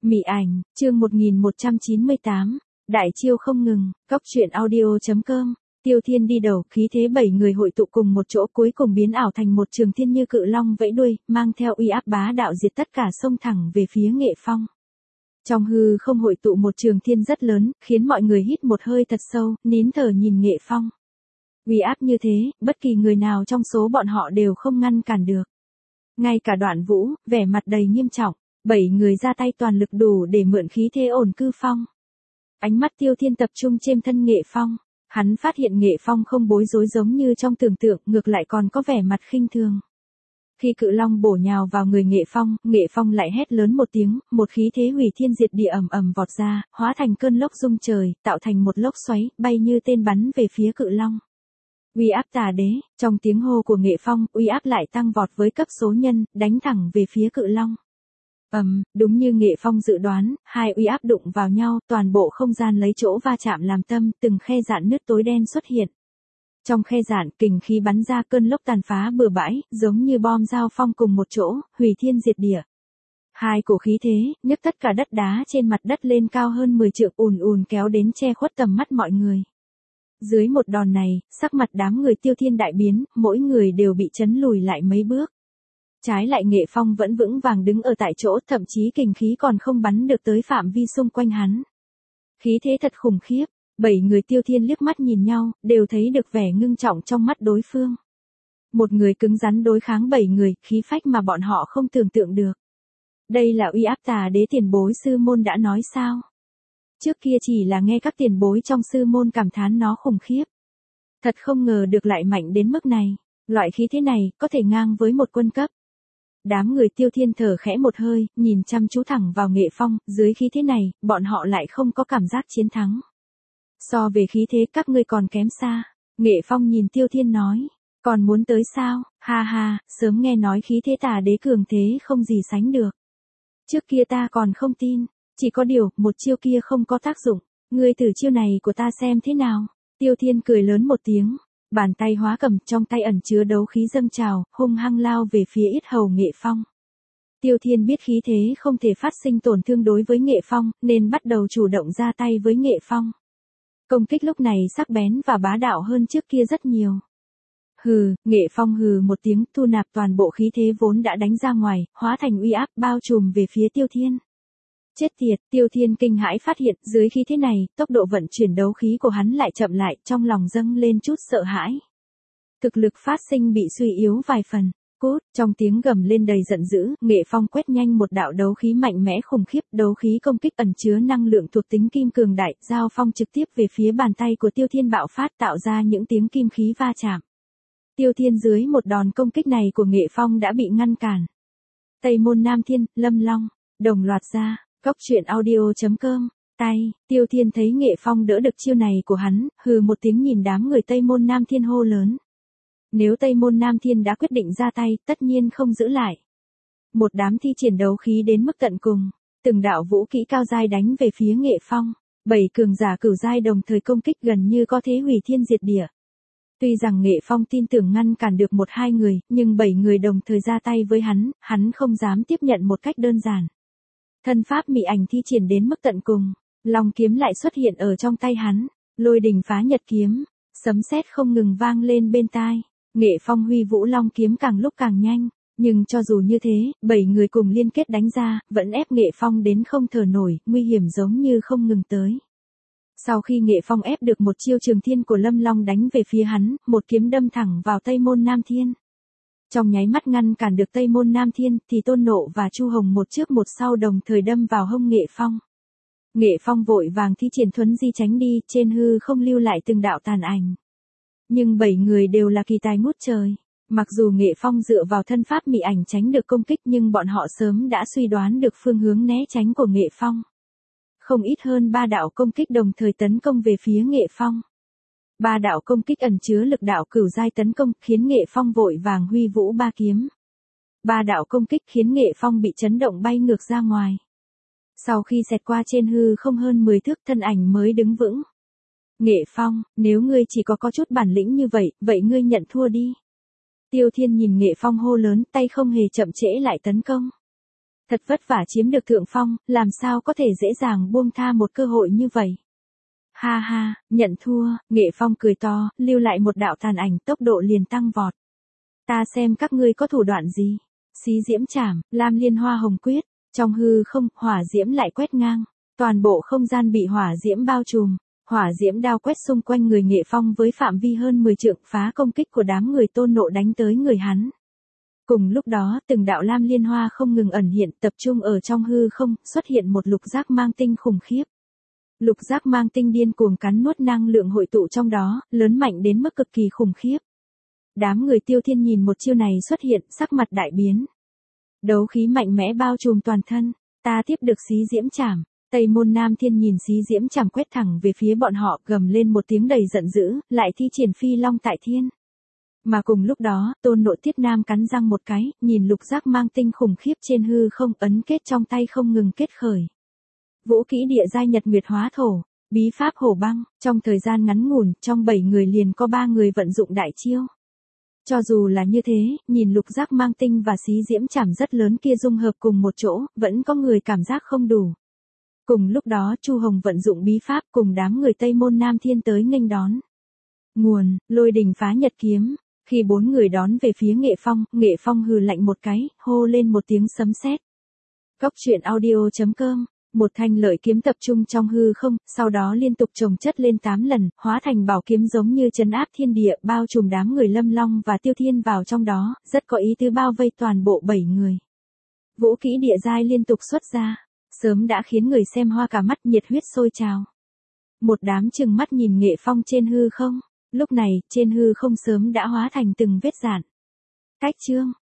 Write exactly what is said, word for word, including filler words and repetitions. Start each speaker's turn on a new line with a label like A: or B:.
A: Mị ảnh, chương một nghìn một trăm chín mươi tám, đại chiêu không ngừng, góc truyện audio.com, Tiêu Thiên đi đầu, khí thế bảy người hội tụ cùng một chỗ cuối cùng biến ảo thành một trường thiên như cự long vẫy đuôi, mang theo uy áp bá đạo diệt tất cả xông thẳng về phía Nghệ Phong. Trong hư không hội tụ một trường thiên rất lớn, khiến mọi người hít một hơi thật sâu, nín thở nhìn Nghệ Phong. Uy áp như thế, bất kỳ người nào trong số bọn họ đều không ngăn cản được. Ngay cả Đoạn Vũ, vẻ mặt đầy nghiêm trọng. Bảy người ra tay toàn lực đủ để mượn khí thế ổn cư phong. Ánh mắt Tiêu Thiên tập trung trên thân Nghệ Phong. Hắn phát hiện Nghệ Phong không bối rối giống như trong tưởng tượng, ngược lại còn có vẻ mặt khinh thường. Khi cự long bổ nhào vào người Nghệ Phong, Nghệ Phong lại hét lớn một tiếng, một khí thế hủy thiên diệt địa ầm ầm vọt ra, hóa thành cơn lốc rung trời, tạo thành một lốc xoáy, bay như tên bắn về phía cự long. Uy áp tà đế, trong tiếng hô của Nghệ Phong, uy áp lại tăng vọt với cấp số nhân, đánh thẳng về phía cự long. Ầm, um, đúng như Nghệ Phong dự đoán, hai uy áp đụng vào nhau, toàn bộ không gian lấy chỗ va chạm làm tâm, từng khe rạn nứt tối đen xuất hiện. Trong khe rạn, kình khí bắn ra, cơn lốc tàn phá bừa bãi, giống như bom giao phong cùng một chỗ, hủy thiên diệt địa. Hai cổ khí thế, nhấc tất cả đất đá trên mặt đất lên cao hơn mười trượng, ùn ùn kéo đến che khuất tầm mắt mọi người. Dưới một đòn này, sắc mặt đám người Tiêu Thiên đại biến, mỗi người đều bị chấn lùi lại mấy bước. Trái lại Nghệ Phong vẫn vững vàng đứng ở tại chỗ, thậm chí kình khí còn không bắn được tới phạm vi xung quanh hắn. Khí thế thật khủng khiếp, bảy người Tiêu Thiên liếc mắt nhìn nhau, đều thấy được vẻ ngưng trọng trong mắt đối phương. Một người cứng rắn đối kháng bảy người, khí phách mà bọn họ không tưởng tượng được. Đây là uy áp tà đế tiền bối sư môn đã nói sao? Trước kia chỉ là nghe các tiền bối trong sư môn cảm thán nó khủng khiếp. Thật không ngờ được lại mạnh đến mức này, loại khí thế này có thể ngang với một quân cấp. Đám người Tiêu Thiên thở khẽ một hơi, nhìn chăm chú thẳng vào Nghệ Phong, dưới khí thế này, bọn họ lại không có cảm giác chiến thắng. So về khí thế các ngươi còn kém xa. Nghệ Phong nhìn Tiêu Thiên nói, còn muốn tới sao, ha ha, sớm nghe nói khí thế tà đế cường thế không gì sánh được. Trước kia ta còn không tin, chỉ có điều, một chiêu kia không có tác dụng, ngươi thử chiêu này của ta xem thế nào. Tiêu Thiên cười lớn một tiếng. Bàn tay hóa cầm, trong tay ẩn chứa đấu khí dâng trào, hung hăng lao về phía yết hầu Nghệ Phong. Tiêu Thiên biết khí thế không thể phát sinh tổn thương đối với Nghệ Phong, nên bắt đầu chủ động ra tay với Nghệ Phong. Công kích lúc này sắc bén và bá đạo hơn trước kia rất nhiều. Hừ, Nghệ Phong hừ một tiếng, thu nạp toàn bộ khí thế vốn đã đánh ra ngoài, hóa thành uy áp bao trùm về phía Tiêu Thiên. Chết tiệt, Tiêu Thiên kinh hãi phát hiện, dưới khí thế này, tốc độ vận chuyển đấu khí của hắn lại chậm lại, trong lòng dâng lên chút sợ hãi. Thực lực phát sinh bị suy yếu vài phần. Cút, trong tiếng gầm lên đầy giận dữ, Nghệ Phong quét nhanh một đạo đấu khí mạnh mẽ khủng khiếp, đấu khí công kích ẩn chứa năng lượng thuộc tính kim cường đại, giao phong trực tiếp về phía bàn tay của Tiêu Thiên bạo phát, tạo ra những tiếng kim khí va chạm. Tiêu Thiên dưới một đòn công kích này của Nghệ Phong đã bị ngăn cản. Tây Môn Nam Thiên, Lâm Long, đồng loạt ra. Góc truyện audio.com, tay, Tiêu Thiên thấy Nghệ Phong đỡ được chiêu này của hắn, hừ một tiếng nhìn đám người Tây Môn Nam Thiên hô lớn. Nếu Tây Môn Nam Thiên đã quyết định ra tay, tất nhiên không giữ lại. Một đám thi triển đấu khí đến mức tận cùng, từng đạo vũ kỹ cao giai đánh về phía Nghệ Phong, bảy cường giả cửu giai đồng thời công kích gần như có thế hủy thiên diệt địa. Tuy rằng Nghệ Phong tin tưởng ngăn cản được một hai người, nhưng bảy người đồng thời ra tay với hắn, hắn không dám tiếp nhận một cách đơn giản. Thân pháp mị ảnh thi triển đến mức tận cùng, long kiếm lại xuất hiện ở trong tay hắn, lôi đình phá nhật kiếm, sấm sét không ngừng vang lên bên tai. Nghệ Phong huy vũ long kiếm càng lúc càng nhanh, nhưng cho dù như thế, bảy người cùng liên kết đánh ra, vẫn ép Nghệ Phong đến không thở nổi, nguy hiểm giống như không ngừng tới. Sau khi Nghệ Phong ép được một chiêu trường thiên của Lâm Long đánh về phía hắn, một kiếm đâm thẳng vào Tây Môn Nam Thiên. Trong nháy mắt ngăn cản được Tây Môn Nam Thiên, thì Tôn Nộ và Chu Hồng một trước một sau đồng thời đâm vào hông Nghệ Phong. Nghệ Phong vội vàng thi triển thuấn di tránh đi, trên hư không lưu lại từng đạo tàn ảnh. Nhưng bảy người đều là kỳ tài ngút trời. Mặc dù Nghệ Phong dựa vào thân pháp mị ảnh tránh được công kích, nhưng bọn họ sớm đã suy đoán được phương hướng né tránh của Nghệ Phong. Không ít hơn ba đạo công kích đồng thời tấn công về phía Nghệ Phong. Ba đạo công kích ẩn chứa lực đạo cửu giai tấn công, khiến Nghệ Phong vội vàng huy vũ ba kiếm. Ba đạo công kích khiến Nghệ Phong bị chấn động bay ngược ra ngoài. Sau khi xẹt qua trên hư không hơn mười thước, thân ảnh mới đứng vững. Nghệ Phong, nếu ngươi chỉ có có chút bản lĩnh như vậy, vậy ngươi nhận thua đi. Tiêu Thiên nhìn Nghệ Phong hô lớn, tay không hề chậm trễ lại tấn công. Thật vất vả chiếm được thượng phong, làm sao có thể dễ dàng buông tha một cơ hội như vậy. Ha ha, nhận thua, Nghệ Phong cười to, lưu lại một đạo tàn ảnh, tốc độ liền tăng vọt. Ta xem các ngươi có thủ đoạn gì. Xí diễm chảm, lam liên hoa hồng quyết, trong hư không, hỏa diễm lại quét ngang. Toàn bộ không gian bị hỏa diễm bao trùm. Hỏa diễm đao quét xung quanh người Nghệ Phong với phạm vi hơn mười trượng, phá công kích của đám người Tôn Nộ đánh tới người hắn. Cùng lúc đó, từng đạo lam liên hoa không ngừng ẩn hiện, tập trung ở trong hư không, xuất hiện một lục giác mang tinh khủng khiếp. Lục giác mang tinh điên cuồng cắn nuốt năng lượng hội tụ trong đó, lớn mạnh đến mức cực kỳ khủng khiếp. Đám người Tiêu Thiên nhìn một chiêu này xuất hiện, sắc mặt đại biến. Đấu khí mạnh mẽ bao trùm toàn thân, ta tiếp được xí diễm chảm. Tây Môn Nam Thiên nhìn xí diễm chảm quét thẳng về phía bọn họ, gầm lên một tiếng đầy giận dữ, lại thi triển phi long tại thiên. Mà cùng lúc đó, Tôn Nộ Tiết Nam cắn răng một cái, nhìn lục giác mang tinh khủng khiếp trên hư không, ấn kết trong tay không ngừng kết khởi. Vũ kỹ địa giai nhật nguyệt hóa thổ, bí pháp hổ băng, trong thời gian ngắn ngủn, trong bảy người liền có ba người vận dụng đại chiêu. Cho dù là như thế, nhìn lục giác mang tinh và xí diễm chảm rất lớn kia dung hợp cùng một chỗ, vẫn có người cảm giác không đủ. Cùng lúc đó Chu Hồng vận dụng bí pháp cùng đám người Tây Môn Nam Thiên tới nghênh đón. Nguồn, lôi đình phá nhật kiếm. Khi bốn người đón về phía Nghệ Phong, Nghệ Phong hừ lạnh một cái, hô lên một tiếng sấm sét. Cốc truyện audio chấm com. Một thanh lợi kiếm tập trung trong hư không, sau đó liên tục chồng chất lên tám lần, hóa thành bảo kiếm giống như trấn áp thiên địa, bao trùm đám người Lâm Long và Tiêu Thiên vào trong đó, rất có ý tứ bao vây toàn bộ bảy người. Vũ kỹ địa giai liên tục xuất ra, sớm đã khiến người xem hoa cả mắt, nhiệt huyết sôi trào. Một đám trừng mắt nhìn Nghệ Phong trên hư không, lúc này, trên hư không sớm đã hóa thành từng vết rạn. Cách chương